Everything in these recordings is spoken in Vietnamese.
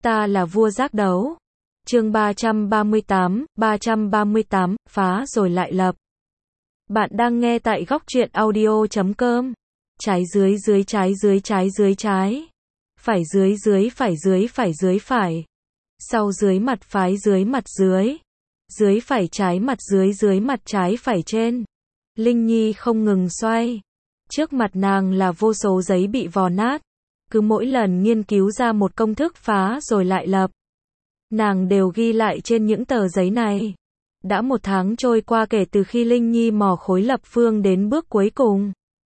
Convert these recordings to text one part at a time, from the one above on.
Ta là vua giác đấu. Chương 338, phá rồi lại lập. Bạn đang nghe tại góc truyện audio.com. Trái dưới dưới trái dưới trái dưới trái. Phải dưới dưới phải dưới phải dưới phải. Sau dưới mặt phái dưới mặt dưới. Dưới phải trái mặt dưới dưới mặt trái phải trên. Linh Nhi không ngừng xoay. Trước mặt nàng là vô số giấy bị vò nát. Cứ mỗi lần nghiên cứu ra một công thức phá rồi lại lập, nàng đều ghi lại trên những tờ giấy này. Đã 1 tháng trôi qua kể từ khi Linh Nhi mò khối lập phương đến bước cuối cùng.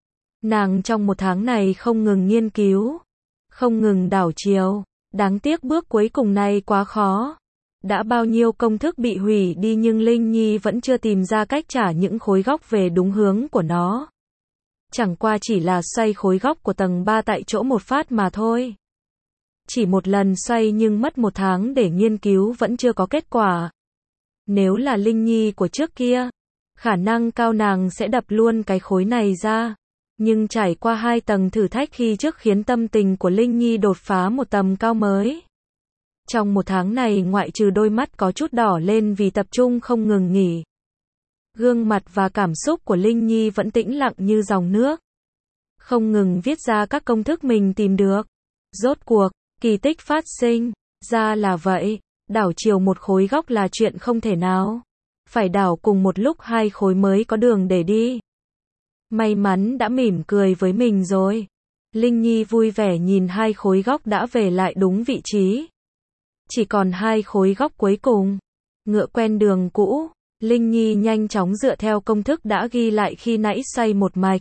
Nàng trong 1 tháng này không ngừng nghiên cứu, không ngừng đảo chiều. Đáng tiếc bước cuối cùng này quá khó. Đã bao nhiêu công thức bị hủy đi nhưng Linh Nhi vẫn chưa tìm ra cách trả những khối góc về đúng hướng của nó. Chẳng qua chỉ là xoay khối góc của tầng 3 tại chỗ một phát mà thôi. Chỉ một lần xoay nhưng mất 1 tháng để nghiên cứu vẫn chưa có kết quả. Nếu là Linh Nhi của trước kia, khả năng cao nàng sẽ đập luôn cái khối này ra. Nhưng trải qua 2 tầng thử thách khi trước khiến tâm tình của Linh Nhi đột phá một tầm cao mới. Trong 1 tháng này ngoại trừ đôi mắt có chút đỏ lên vì tập trung không ngừng nghỉ, gương mặt và cảm xúc của Linh Nhi vẫn tĩnh lặng như dòng nước. Không ngừng viết ra các công thức mình tìm được. Rốt cuộc, kỳ tích phát sinh. Ra là vậy, đảo chiều một khối góc là chuyện không thể nào. Phải đảo cùng một lúc 2 khối mới có đường để đi. May mắn đã mỉm cười với mình rồi. Linh Nhi vui vẻ nhìn 2 khối góc đã về lại đúng vị trí. Chỉ còn 2 khối góc cuối cùng. Ngựa quen đường cũ. Linh Nhi nhanh chóng dựa theo công thức đã ghi lại khi nãy xoay một mạch.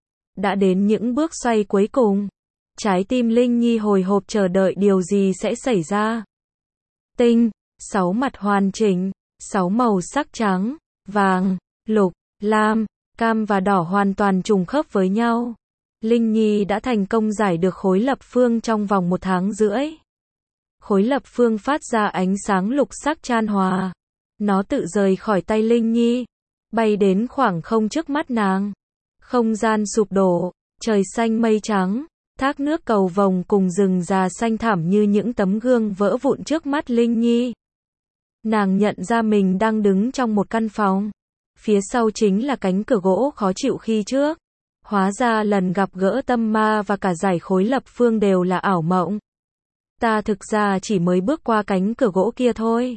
Đã đến những bước xoay cuối cùng. Trái tim Linh Nhi hồi hộp chờ đợi điều gì sẽ xảy ra. Tinh, 6 mặt hoàn chỉnh, 6 màu sắc trắng, vàng, lục, lam, cam và đỏ hoàn toàn trùng khớp với nhau. Linh Nhi đã thành công giải được khối lập phương trong vòng 1 tháng rưỡi. Khối lập phương phát ra ánh sáng lục sắc chan hòa. Nó tự rời khỏi tay Linh Nhi, bay đến khoảng không trước mắt nàng. Không gian sụp đổ, trời xanh mây trắng, thác nước cầu vồng cùng rừng già xanh thẳm như những tấm gương vỡ vụn trước mắt Linh Nhi. Nàng nhận ra mình đang đứng trong một căn phòng. Phía sau chính là cánh cửa gỗ khó chịu khi trước. Hóa ra lần gặp gỡ tâm ma và cả giải khối lập phương đều là ảo mộng. Ta thực ra chỉ mới bước qua cánh cửa gỗ kia thôi.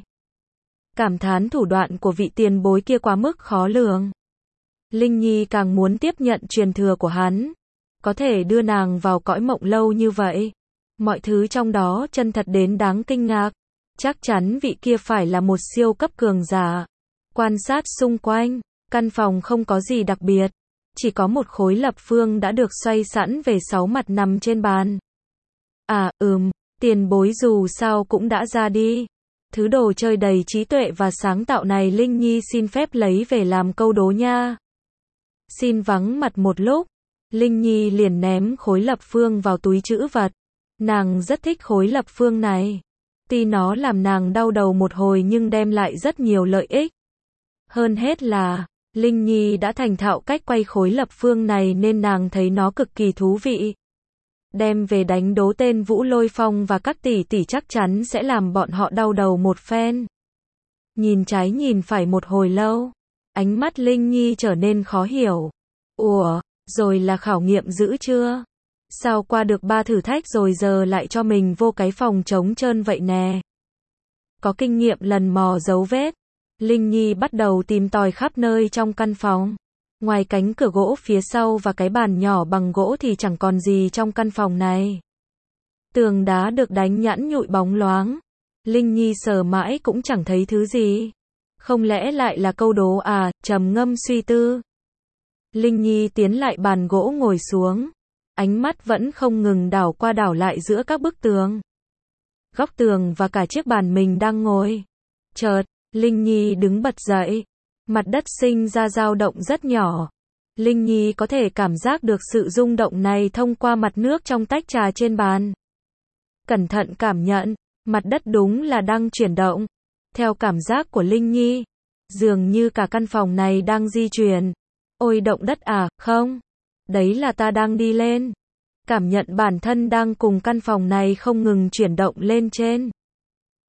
Cảm thán thủ đoạn của vị tiền bối kia quá mức khó lường. Linh Nhi càng muốn tiếp nhận truyền thừa của hắn. Có thể đưa nàng vào cõi mộng lâu như vậy. Mọi thứ trong đó chân thật đến đáng kinh ngạc. Chắc chắn vị kia phải là một siêu cấp cường giả. Quan sát xung quanh, căn phòng không có gì đặc biệt. Chỉ có một khối lập phương đã được xoay sẵn về 6 mặt nằm trên bàn. Tiền bối dù sao cũng đã ra đi. Thứ đồ chơi đầy trí tuệ và sáng tạo này Linh Nhi xin phép lấy về làm câu đố nha. Xin vắng mặt một lúc. Linh Nhi liền ném khối lập phương vào túi trữ vật. Nàng rất thích khối lập phương này. Tuy nó làm nàng đau đầu một hồi nhưng đem lại rất nhiều lợi ích. Hơn hết là, Linh Nhi đã thành thạo cách quay khối lập phương này nên nàng thấy nó cực kỳ thú vị. Đem về đánh đố tên Vũ Lôi Phong và các tỷ tỷ chắc chắn sẽ làm bọn họ đau đầu một phen. Nhìn trái nhìn phải một hồi lâu, ánh mắt Linh Nhi trở nên khó hiểu. Ủa, rồi là khảo nghiệm dữ chưa? Sao qua được 3 thử thách rồi giờ lại cho mình vô cái phòng trống trơn vậy nè? Có kinh nghiệm lần mò dấu vết, Linh Nhi bắt đầu tìm tòi khắp nơi trong căn phòng. Ngoài cánh cửa gỗ phía sau và cái bàn nhỏ bằng gỗ thì chẳng còn gì trong căn phòng này. Tường đá được đánh nhẵn nhụi bóng loáng. Linh Nhi sờ mãi cũng chẳng thấy thứ gì. Không lẽ lại là câu đố à, trầm ngâm suy tư. Linh Nhi tiến lại bàn gỗ ngồi xuống. Ánh mắt vẫn không ngừng đảo qua đảo lại giữa các bức tường, góc tường và cả chiếc bàn mình đang ngồi. Chợt, Linh Nhi đứng bật dậy. Mặt đất sinh ra dao động rất nhỏ. Linh Nhi có thể cảm giác được sự rung động này thông qua mặt nước trong tách trà trên bàn. Cẩn thận cảm nhận, mặt đất đúng là đang chuyển động. Theo cảm giác của Linh Nhi, dường như cả căn phòng này đang di chuyển. Ôi động đất à, không? Đấy là ta đang đi lên. Cảm nhận bản thân đang cùng căn phòng này không ngừng chuyển động lên trên.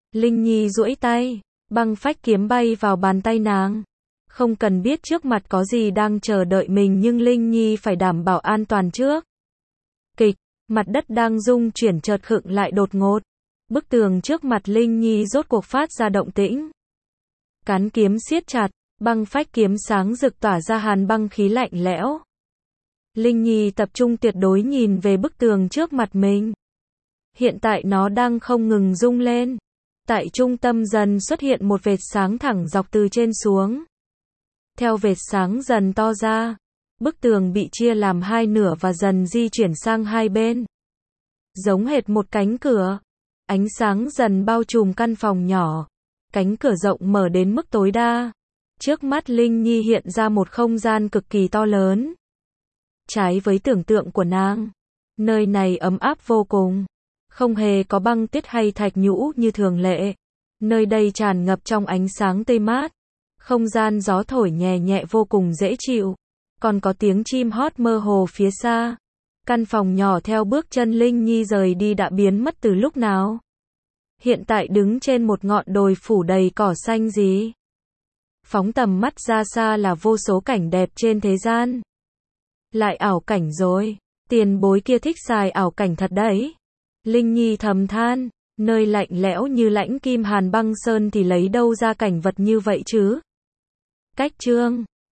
Linh Nhi duỗi tay, băng phách kiếm bay vào bàn tay nàng. Không cần biết trước mặt có gì đang chờ đợi mình nhưng Linh Nhi phải đảm bảo an toàn trước. Kịch, mặt đất đang rung chuyển chợt khựng lại đột ngột. Bức tường trước mặt Linh Nhi rốt cuộc phát ra động tĩnh. Cán kiếm siết chặt, băng phách kiếm sáng rực tỏa ra hàn băng khí lạnh lẽo. Linh Nhi tập trung tuyệt đối nhìn về bức tường trước mặt mình. Hiện tại nó đang không ngừng rung lên. Tại trung tâm dần xuất hiện một vệt sáng thẳng dọc từ trên xuống. Theo vệt sáng dần to ra, bức tường bị chia làm hai nửa và dần di chuyển sang hai bên. Giống hệt một cánh cửa. Ánh sáng dần bao trùm căn phòng nhỏ. Cánh cửa rộng mở đến mức tối đa. Trước mắt Linh Nhi hiện ra một không gian cực kỳ to lớn. Trái với tưởng tượng của nàng, nơi này ấm áp vô cùng. Không hề có băng tuyết hay thạch nhũ như thường lệ. Nơi đây tràn ngập trong ánh sáng tươi mát. Không gian gió thổi nhẹ nhẹ vô cùng dễ chịu. Còn có tiếng chim hót mơ hồ phía xa. Căn phòng nhỏ theo bước chân Linh Nhi rời đi đã biến mất từ lúc nào. Hiện tại đứng trên một ngọn đồi phủ đầy cỏ xanh gì. Phóng tầm mắt ra xa là vô số cảnh đẹp trên thế gian. Lại ảo cảnh rồi. Tiền bối kia thích xài ảo cảnh thật đấy. Linh Nhi thầm than. Nơi lạnh lẽo như lãnh kim hàn băng sơn thì lấy đâu ra cảnh vật như vậy chứ? Cách chương